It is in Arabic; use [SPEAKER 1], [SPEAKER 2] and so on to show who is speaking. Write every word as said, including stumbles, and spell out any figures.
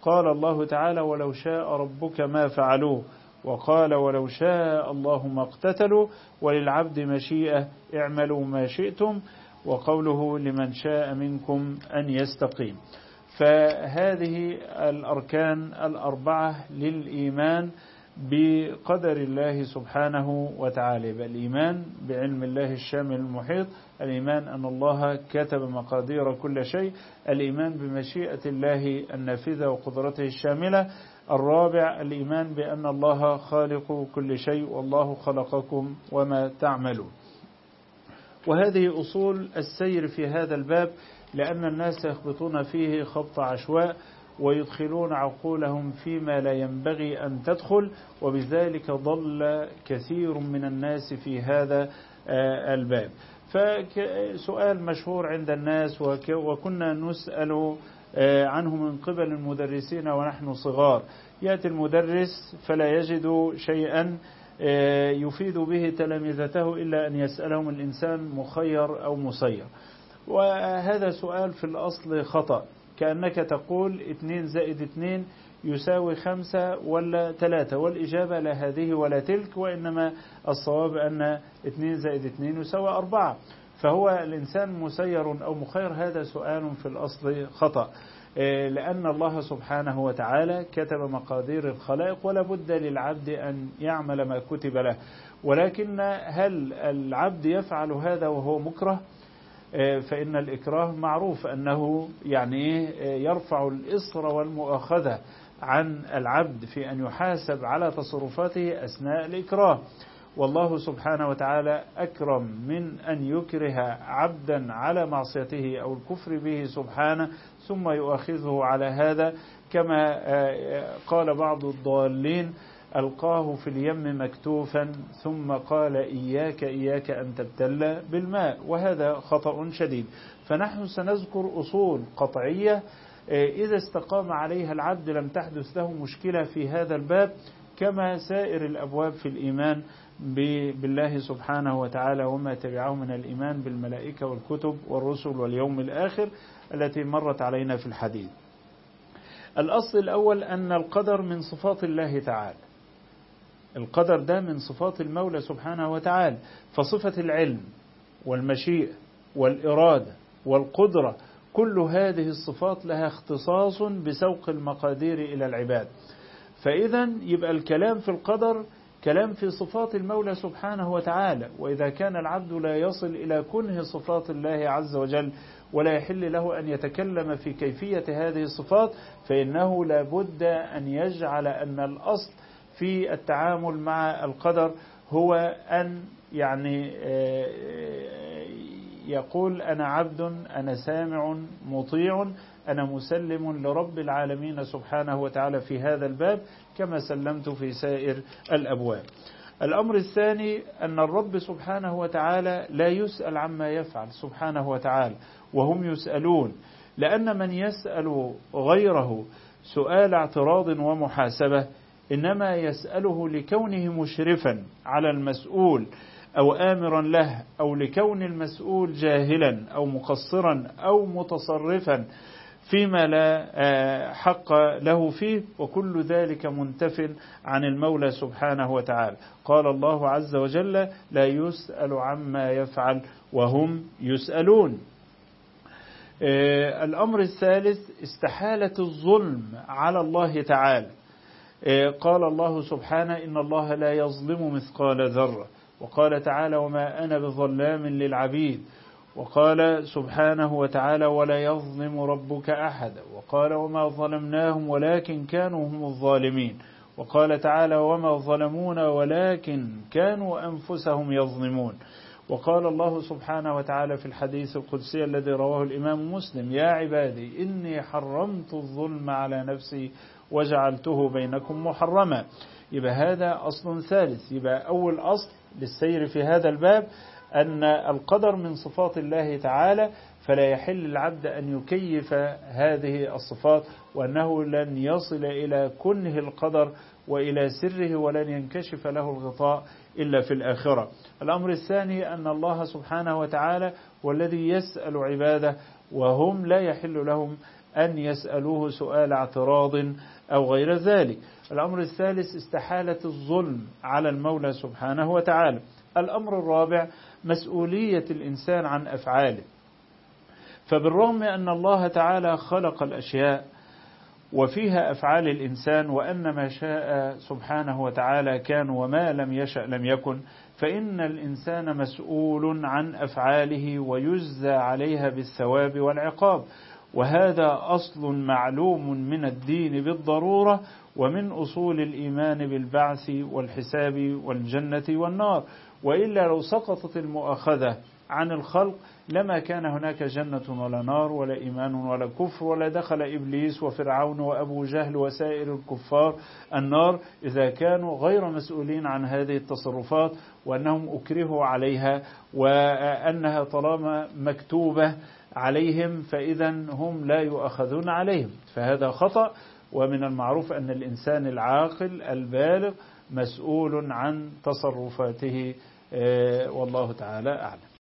[SPEAKER 1] قال الله تعالى ولو شاء ربك ما فعلوه، وقال ولو شاء الله ما اقتتلوا وللعبد مشيئة اعملوا ما شئتم، وقوله لمن شاء منكم أن يستقيم. فهذه الأركان الأربعة للإيمان بقدر الله سبحانه وتعالى، الإيمان بعلم الله الشامل المحيط، الإيمان أن الله كتب مقادير كل شيء، الإيمان بمشيئة الله النافذة وقدرته الشاملة. الرابع الإيمان بأن الله خالق كل شيء والله خلقكم وما تعملون. وهذه أصول السير في هذا الباب، لأن الناس يخبطون فيه خبط عشواء ويدخلون عقولهم فيما لا ينبغي أن تدخل، وبذلك ضل كثير من الناس في هذا الباب. فسؤال مشهور عند الناس وكنا نسأل عنه من قبل المدرسين ونحن صغار، يأتي المدرس فلا يجد شيئا يفيد به تلامذته إلا أن يسألهم الإنسان مخير أو مسير، وهذا سؤال في الأصل خطأ، كأنك تقول اثنين زائد اثنين يساوي خمسة ولا ثلاثة، والإجابة لا هذه ولا تلك، وإنما الصواب أن اثنين زائد اثنين يساوي أربعة، فهو الإنسان مسير أو مخير. هذا سؤال في الأصل خطأ، لأن الله سبحانه وتعالى كتب مقادير الخلائق ولا بد للعبد أن يعمل ما كتب له، ولكن هل العبد يفعل هذا وهو مكره؟ فإن الإكراه معروف أنه يعني يرفع الإصر والمؤاخذة عن العبد في أن يحاسب على تصرفاته أثناء الإكراه، والله سبحانه وتعالى أكرم من أن يكره عبدا على معصيته أو الكفر به سبحانه ثم يؤاخذه على هذا، كما قال بعض الضالين ألقاه في اليم مكتوفا ثم قال إياك إياك أن تبتل بالماء، وهذا خطأ شديد. فنحن سنذكر أصول قطعية إذا استقام عليها العبد لم تحدث له مشكلة في هذا الباب، كما سائر الأبواب في الإيمان بالله سبحانه وتعالى وما تبعه من الإيمان بالملائكة والكتب والرسل واليوم الآخر التي مرت علينا في الحديث. الأصل الأول أن القدر من صفات الله تعالى، القدر ده من صفات المولى سبحانه وتعالى، فصفة العلم والمشيئة والإرادة والقدرة كل هذه الصفات لها اختصاص بسوق المقادير إلى العباد، فإذا يبقى الكلام في القدر كلام في صفات المولى سبحانه وتعالى، وإذا كان العبد لا يصل إلى كنه صفات الله عز وجل ولا يحل له أن يتكلم في كيفية هذه الصفات، فإنه لابد أن يجعل أن الأصل في التعامل مع القدر هو أن يعني يقول أنا عبد، أنا سامع مطيع، أنا مسلم لرب العالمين سبحانه وتعالى في هذا الباب كما سلمت في سائر الأبواب. الأمر الثاني أن الرب سبحانه وتعالى لا يسأل عما يفعل سبحانه وتعالى وهم يسألون، لأن من يسأل غيره سؤال اعتراض ومحاسبة إنما يسأله لكونه مشرفا على المسؤول أو آمرا له، أو لكون المسؤول جاهلا أو مقصرا أو متصرفا فيما لا حق له فيه، وكل ذلك منتف عن المولى سبحانه وتعالى. قال الله عز وجل لا يسأل عما يفعل وهم يسألون. الأمر الثالث استحالة الظلم على الله تعالى. قال الله سبحانه إن الله لا يظلم مثقال ذرة، وقال تعالى وما أنا بظلام للعبيد، وقال سبحانه وتعالى ولا يظلم ربك أحدا، وقال وما ظلمناهم ولكن كانوا هم الظالمين، وقال تعالى وما ظلمونا ولكن كانوا أنفسهم يظلمون، وقال الله سبحانه وتعالى في الحديث القدسي الذي رواه الإمام مسلم يا عبادي إني حرمت الظلم على نفسي وجعلته بينكم محرما. يبقى هذا أصل ثالث. يبقى أول أصل للسير في هذا الباب أن القدر من صفات الله تعالى، فلا يحل العبد أن يكيف هذه الصفات، وأنه لن يصل إلى كنه القدر وإلى سره ولن ينكشف له الغطاء إلا في الآخرة. الأمر الثاني أن الله سبحانه وتعالى والذي يسأل عباده وهم لا يحل لهم أن يسألوه سؤال اعتراض أو غير ذلك. الأمر الثالث استحالة الظلم على المولى سبحانه وتعالى. الأمر الرابع مسؤولية الإنسان عن أفعاله، فبالرغم أن الله تعالى خلق الأشياء وفيها أفعال الإنسان، وأن ما شاء سبحانه وتعالى كان وما لم يشأ لم يكن، فإن الإنسان مسؤول عن أفعاله ويجزى عليها بالثواب والعقاب، وهذا أصل معلوم من الدين بالضرورة ومن أصول الإيمان بالبعث والحساب والجنة والنار. وإلا لو سقطت المؤاخذة عن الخلق لما كان هناك جنة ولا نار ولا إيمان ولا كفر، ولا دخل إبليس وفرعون وأبو جهل وسائر الكفار النار إذا كانوا غير مسؤولين عن هذه التصرفات، وأنهم أكرهوا عليها، وأنها طالما مكتوبة عليهم فإذا هم لا يؤخذون عليهم، فهذا خطأ. ومن المعروف أن الإنسان العاقل البالغ مسؤول عن تصرفاته، والله تعالى أعلم.